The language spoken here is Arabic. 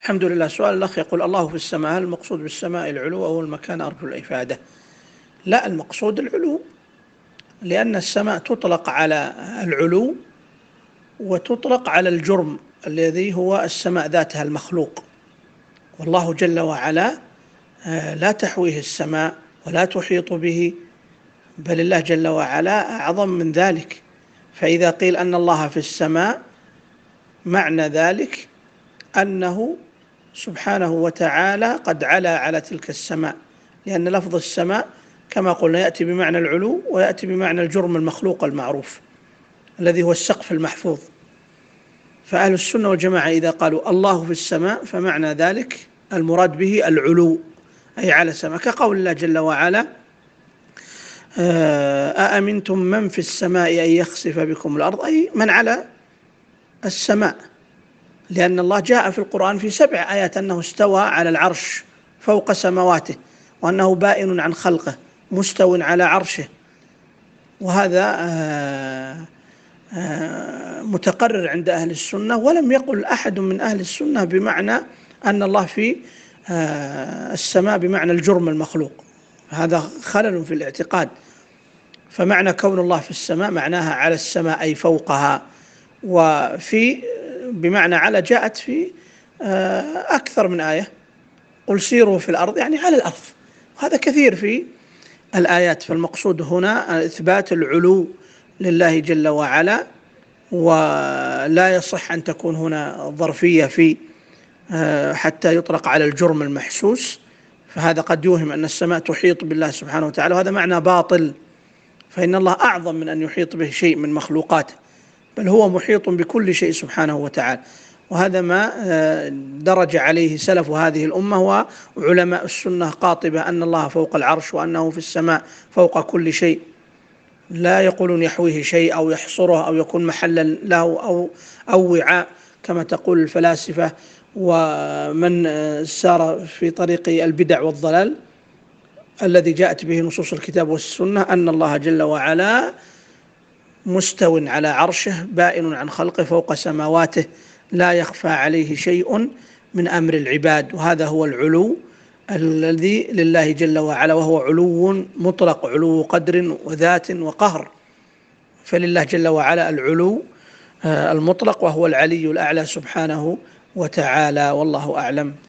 الحمد لله. سؤال الأخ يقول: الله في السماء، هل المقصود بالسماء العلو أو المكان؟ أرجو الإفادة. لا، المقصود العلو، لأن السماء تطلق على العلو وتطلق على الجرم الذي هو السماء ذاتها المخلوق، والله جل وعلا لا تحويه السماء ولا تحيط به، بل الله جل وعلا أعظم من ذلك. فإذا قيل أن الله في السماء، معنى ذلك أنه سبحانه وتعالى قد علا على تلك السماء، لأن لفظ السماء كما قلنا يأتي بمعنى العلو ويأتي بمعنى الجرم المخلوق المعروف الذي هو السقف المحفوظ. فأهل السنة والجماعة إذا قالوا الله في السماء فمعنى ذلك المراد به العلو، أي على السماء، كقول الله جل وعلا: أأمنتم من في السماء أن يخسف بكم الأرض، أي من على السماء، لأن الله جاء في القرآن في 7 آيات أنه استوى على العرش فوق سماواته، وأنه بائن عن خلقه مستو على عرشه، وهذا متقرر عند أهل السنة. ولم يقل أحد من أهل السنة بمعنى أن الله في السماء بمعنى الجرم المخلوق، هذا خلل في الاعتقاد. فمعنى كون الله في السماء معناها على السماء أي فوقها، وفي بمعنى على جاءت في أكثر من آية: قل سيروا في الأرض، يعني على الأرض، وهذا كثير في الآيات. فالمقصود هنا إثبات العلو لله جل وعلا، ولا يصح أن تكون هنا ظرفية في حتى يطلق على الجرم المحسوس، فهذا قد يوهم أن السماء تحيط بالله سبحانه وتعالى، وهذا معنى باطل، فإن الله أعظم من أن يحيط به شيء من مخلوقاته، بل هو محيط بكل شيء سبحانه وتعالى. وهذا ما درج عليه سلف هذه الأمة وعلماء السنة قاطبة، أن الله فوق العرش وأنه في السماء فوق كل شيء، لا يقولون يحويه شيء أو يحصره أو يكون محلا له أو وعاء كما تقول الفلاسفة ومن سار في طريق البدع والضلال. الذي جاءت به نصوص الكتاب والسنة أن الله جل وعلا مستو على عرشه بائن عن خلقه فوق سماواته، لا يخفى عليه شيء من أمر العباد، وهذا هو العلو الذي لله جل وعلا، وهو علو مطلق، علو قدر وذات وقهر. فلله جل وعلا العلو المطلق، وهو العلي الأعلى سبحانه وتعالى، والله أعلم.